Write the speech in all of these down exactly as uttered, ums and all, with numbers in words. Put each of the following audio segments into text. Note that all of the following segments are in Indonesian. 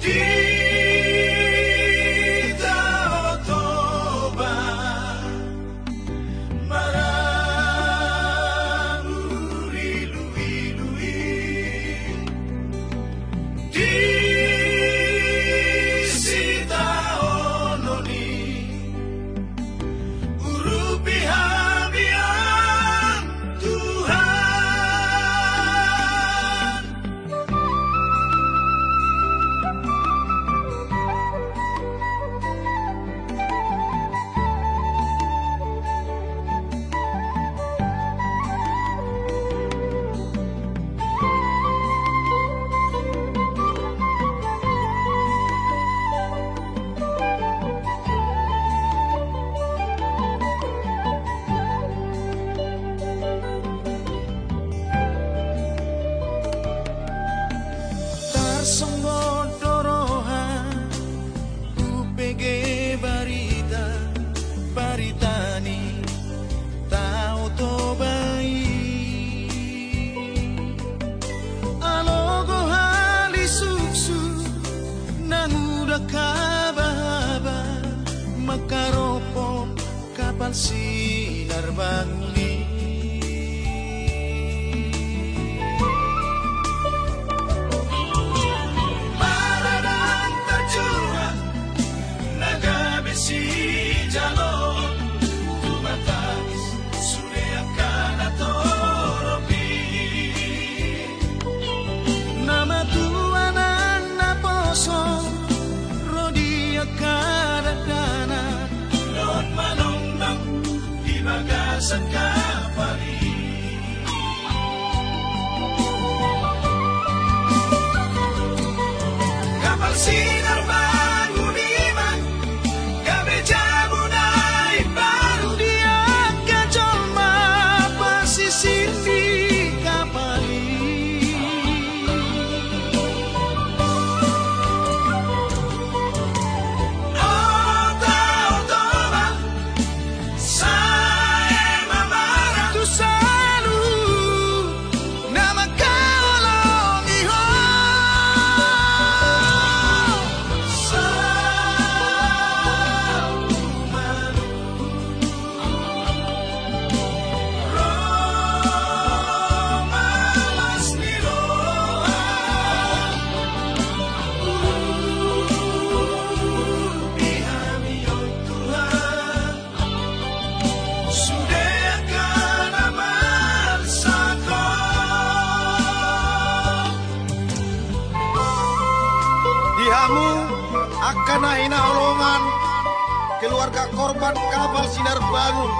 Kapal sinar bangli Maradang terjuang naga besi jalon tumatangis sure akan atoropi nama Tuhan anak poso rodia karadana non manong bagasan kapali kapal sinar bangunan gabe jamunai baru dia kajolma pasisir di kapali oh tau toba Dihamu akan hina olongan keluarga korban kapal sinar bangun.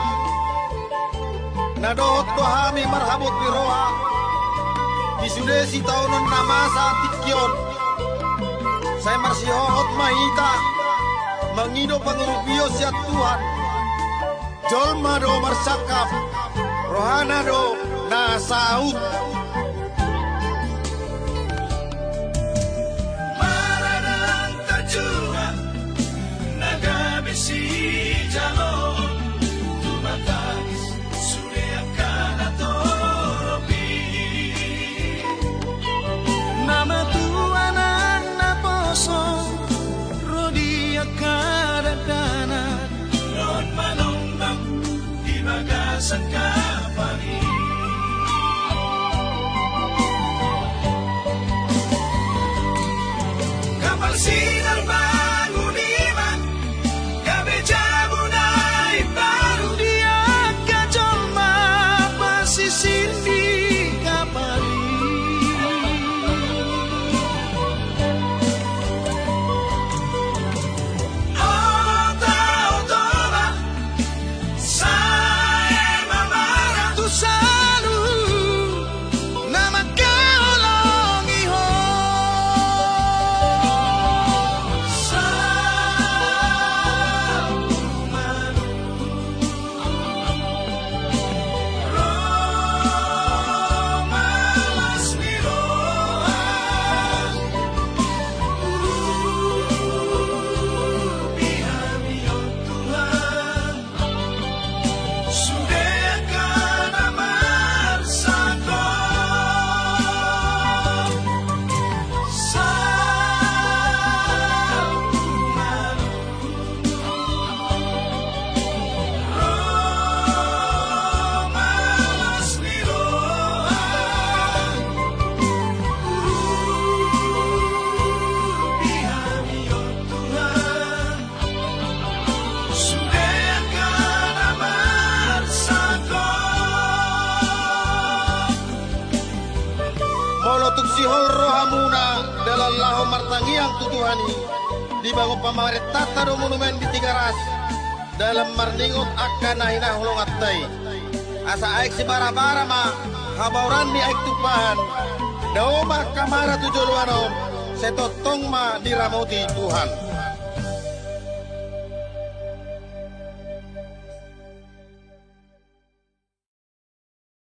Nadot dohami marhabut biroha disudesi tahunan namasa tikion. Saya marsihohot mahita mengido pangurubio siat Tuhan. Jolma do marsakap rohana do nasaut. Si jalon tumatangis sure akan atoropi nama Tuhan anak poso rodia karadana non manongnang di bagasan kapali kapal sinar bangunan jamunai baru dia kajolma pasisir di kapali oh tau toba saya mama pamuna dalam laho martangiang tutuhani dibangun pamaret tata do monumen di tiga ras dalam marningot akan nahinah hulongatai asa aik si bara-bara ma habauran ni aik tupahan daoma kamara tujoluanon setotong ma diramoti Tuhan.